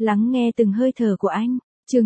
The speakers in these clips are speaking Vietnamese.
Lắng nghe từng hơi thở của anh. Chương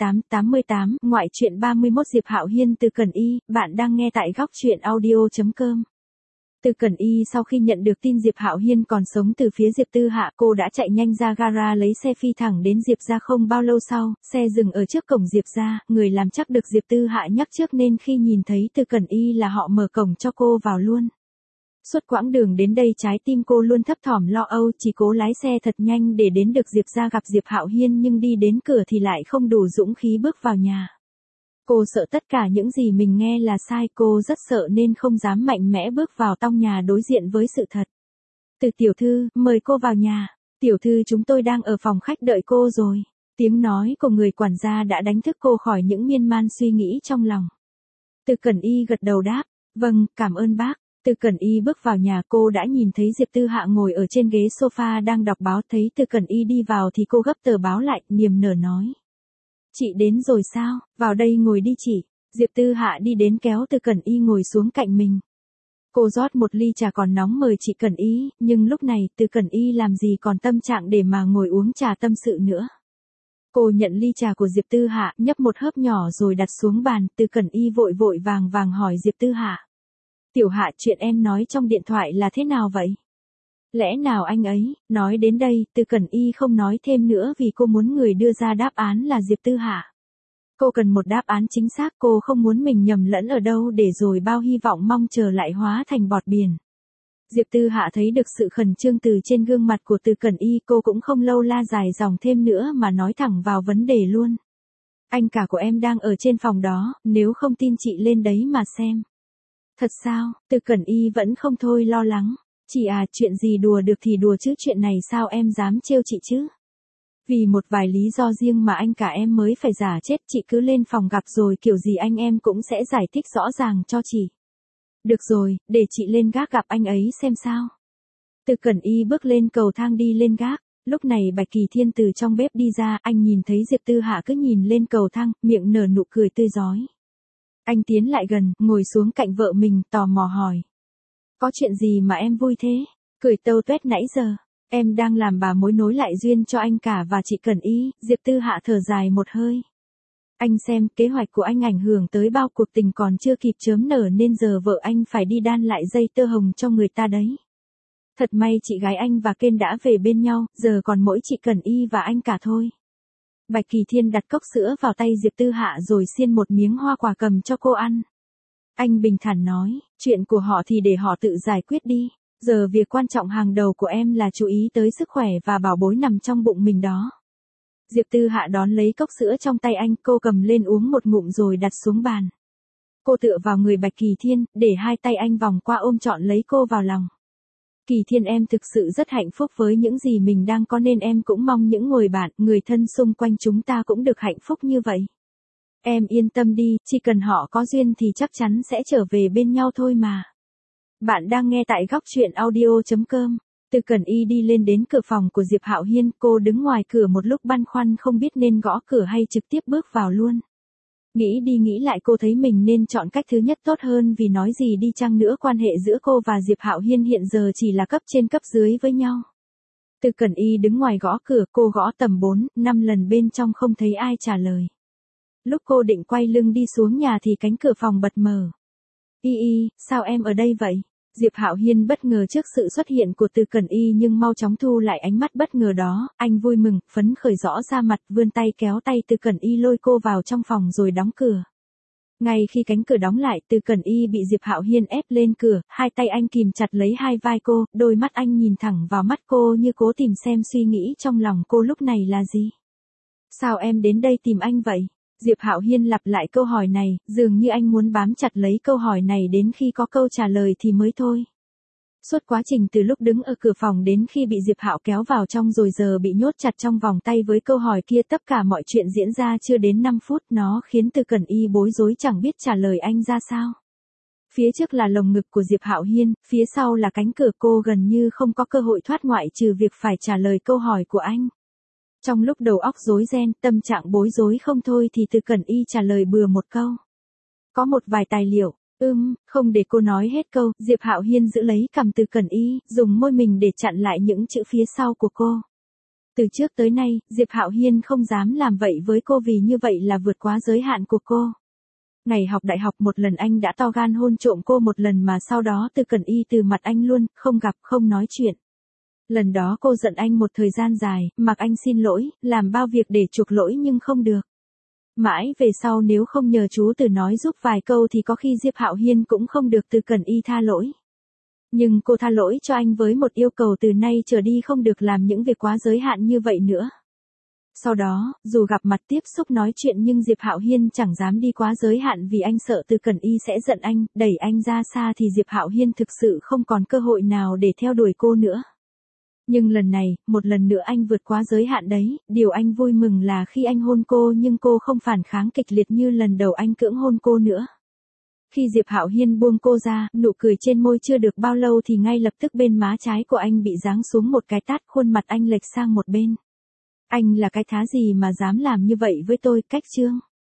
88, ngoại truyện 31 Diệp Hạo Hiên Từ Cẩn Y, bạn đang nghe tại góc truyện audio.com. Từ Cẩn Y sau khi nhận được tin Diệp Hạo Hiên còn sống từ phía Diệp Tư Hạ, cô đã chạy nhanh ra gara lấy xe phi thẳng đến Diệp gia. Không bao lâu sau, xe dừng ở trước cổng Diệp gia, người làm chắc được Diệp Tư Hạ nhắc trước nên khi nhìn thấy Từ Cẩn Y là họ mở cổng cho cô vào luôn. Suốt quãng đường đến đây trái tim cô luôn thấp thỏm lo âu, chỉ cố lái xe thật nhanh để đến được Diệp gia gặp Diệp Hạo Hiên, nhưng đi đến cửa thì lại không đủ dũng khí bước vào nhà. Cô sợ tất cả những gì mình nghe là sai, cô rất sợ nên không dám mạnh mẽ bước vào trong nhà đối diện với sự thật. Từ tiểu thư, mời cô vào nhà. Tiểu thư, chúng tôi đang ở phòng khách đợi cô rồi. Tiếng nói của người quản gia đã đánh thức cô khỏi những miên man suy nghĩ trong lòng. Từ Cẩn Y gật đầu đáp, vâng, cảm ơn bác. Từ Cẩn Y bước vào nhà, cô đã nhìn thấy Diệp Tư Hạ ngồi ở trên ghế sofa đang đọc báo. Thấy Từ Cẩn Y đi vào thì cô gấp tờ báo lại, niềm nở nói. Chị đến rồi sao, vào đây ngồi đi chị. Diệp Tư Hạ đi đến kéo Từ Cẩn Y ngồi xuống cạnh mình. Cô rót một ly trà còn nóng mời chị Cẩn Y, nhưng lúc này Từ Cẩn Y làm gì còn tâm trạng để mà ngồi uống trà tâm sự nữa. Cô nhận ly trà của Diệp Tư Hạ, nhấp một hớp nhỏ rồi đặt xuống bàn. Từ Cẩn Y vội vội vàng hỏi Diệp Tư Hạ. Tiểu Hạ, chuyện em nói trong điện thoại là thế nào vậy? Lẽ nào anh ấy? Nói đến đây, Từ Cẩn Y không nói thêm nữa vì cô muốn người đưa ra đáp án là Diệp Tư Hạ. Cô cần một đáp án chính xác, cô không muốn mình nhầm lẫn ở đâu để rồi bao hy vọng mong chờ lại hóa thành bọt biển. Diệp Tư Hạ thấy được sự khẩn trương từ trên gương mặt của Từ Cẩn Y, cô cũng không lâu la dài dòng thêm nữa mà nói thẳng vào vấn đề luôn. Anh cả của em đang ở trên phòng đó, nếu không tin chị lên đấy mà xem. Thật sao? Từ Cẩn Y vẫn không thôi lo lắng. Chị à, chuyện gì đùa được thì đùa chứ, chuyện này sao em dám trêu chị chứ? Vì một vài lý do riêng mà anh cả em mới phải giả chết, chị cứ lên phòng gặp rồi kiểu gì anh em cũng sẽ giải thích rõ ràng cho chị. Được rồi, để chị lên gác gặp anh ấy xem sao. Từ Cẩn Y bước lên cầu thang đi lên gác. Lúc này Bạch Kỳ Thiên từ trong bếp đi ra, anh nhìn thấy Diệp Tư Hạ cứ nhìn lên cầu thang, miệng nở nụ cười tươi rói. Anh tiến lại gần, ngồi xuống cạnh vợ mình, tò mò hỏi. Có chuyện gì mà em vui thế? Cười tâu tuét nãy giờ. Em đang làm bà mối nối lại duyên cho anh cả và chị Cẩn Y. Diệp Tư Hạ thở dài một hơi. Anh xem, kế hoạch của anh ảnh hưởng tới bao cuộc tình còn chưa kịp chớm nở nên giờ vợ anh phải đi đan lại dây tơ hồng cho người ta đấy. Thật may chị gái anh và Kên đã về bên nhau, giờ còn mỗi chị Cẩn Y và anh cả thôi. Bạch Kỳ Thiên đặt cốc sữa vào tay Diệp Tư Hạ rồi xiên một miếng hoa quả cầm cho cô ăn. Anh bình thản nói, chuyện của họ thì để họ tự giải quyết đi. Giờ việc quan trọng hàng đầu của em là chú ý tới sức khỏe và bảo bối nằm trong bụng mình đó. Diệp Tư Hạ đón lấy cốc sữa trong tay anh, cô cầm lên uống một ngụm rồi đặt xuống bàn. Cô tựa vào người Bạch Kỳ Thiên, để hai tay anh vòng qua ôm trọn lấy cô vào lòng. Kỳ Thiên, em thực sự rất hạnh phúc với những gì mình đang có nên em cũng mong những người bạn, người thân xung quanh chúng ta cũng được hạnh phúc như vậy. Em yên tâm đi, chỉ cần họ có duyên thì chắc chắn sẽ trở về bên nhau thôi mà. Bạn đang nghe tại góc truyện audio.com. Từ Cẩn Y đi lên đến cửa phòng của Diệp Hạo Hiên, cô đứng ngoài cửa một lúc băn khoăn không biết nên gõ cửa hay trực tiếp bước vào luôn. Nghĩ đi nghĩ lại cô thấy mình nên chọn cách thứ nhất tốt hơn, vì nói gì đi chăng nữa quan hệ giữa cô và Diệp Hạo Hiên hiện giờ chỉ là cấp trên cấp dưới với nhau. Từ Cẩn Y đứng ngoài gõ cửa, cô gõ tầm 4-5 lần bên trong không thấy ai trả lời. Lúc cô định quay lưng đi xuống nhà thì cánh cửa phòng bật mở. Y, sao em ở đây vậy? Diệp Hạo Hiên bất ngờ trước sự xuất hiện của Từ Cẩn Y nhưng mau chóng thu lại ánh mắt bất ngờ đó, anh vui mừng, phấn khởi rõ ra mặt, vươn tay kéo tay Từ Cẩn Y lôi cô vào trong phòng rồi đóng cửa. Ngay khi cánh cửa đóng lại, Từ Cẩn Y bị Diệp Hạo Hiên ép lên cửa, hai tay anh kìm chặt lấy hai vai cô, đôi mắt anh nhìn thẳng vào mắt cô như cố tìm xem suy nghĩ trong lòng cô lúc này là gì. Sao em đến đây tìm anh vậy? Diệp Hạo Hiên lặp lại câu hỏi này, dường như anh muốn bám chặt lấy câu hỏi này đến khi có câu trả lời thì mới thôi. Suốt quá trình từ lúc đứng ở cửa phòng đến khi bị Diệp Hạo kéo vào trong rồi giờ bị nhốt chặt trong vòng tay với câu hỏi kia, tất cả mọi chuyện diễn ra chưa đến 5 phút, nó khiến Từ Cẩn Y bối rối chẳng biết trả lời anh ra sao. Phía trước là lồng ngực của Diệp Hạo Hiên, phía sau là cánh cửa, cô gần như không có cơ hội thoát ngoại trừ việc phải trả lời câu hỏi của anh. Trong lúc đầu óc rối ren, tâm trạng bối rối không thôi thì Từ Cẩn Y trả lời bừa một câu. Có một vài tài liệu. Không để cô nói hết câu, Diệp Hạo Hiên giữ lấy cằm Từ Cẩn Y, dùng môi mình để chặn lại những chữ phía sau của cô. Từ trước tới nay, Diệp Hạo Hiên không dám làm vậy với cô vì như vậy là vượt quá giới hạn của cô. Ngày học đại học một lần anh đã to gan hôn trộm cô một lần mà sau đó Từ Cẩn Y từ mặt anh luôn, không gặp, không nói chuyện. Lần đó cô giận anh một thời gian dài, mặc anh xin lỗi, làm bao việc để chuộc lỗi nhưng không được. Mãi về sau nếu không nhờ chú Từ nói giúp vài câu thì có khi Diệp Hạo Hiên cũng không được Từ Cẩn Y tha lỗi. Nhưng cô tha lỗi cho anh với một yêu cầu từ nay trở đi không được làm những việc quá giới hạn như vậy nữa. Sau đó, dù gặp mặt tiếp xúc nói chuyện nhưng Diệp Hạo Hiên chẳng dám đi quá giới hạn vì anh sợ Từ Cẩn Y sẽ giận anh, đẩy anh ra xa thì Diệp Hạo Hiên thực sự không còn cơ hội nào để theo đuổi cô nữa. Nhưng lần này, một lần nữa anh vượt quá giới hạn đấy, điều anh vui mừng là khi anh hôn cô nhưng cô không phản kháng kịch liệt như lần đầu anh cưỡng hôn cô nữa. Khi Diệp Hạo Hiên buông cô ra, nụ cười trên môi chưa được bao lâu thì ngay lập tức bên má trái của anh bị giáng xuống một cái tát, khuôn mặt anh lệch sang một bên. Anh là cái thá gì mà dám làm như vậy với tôi, Cách Trương?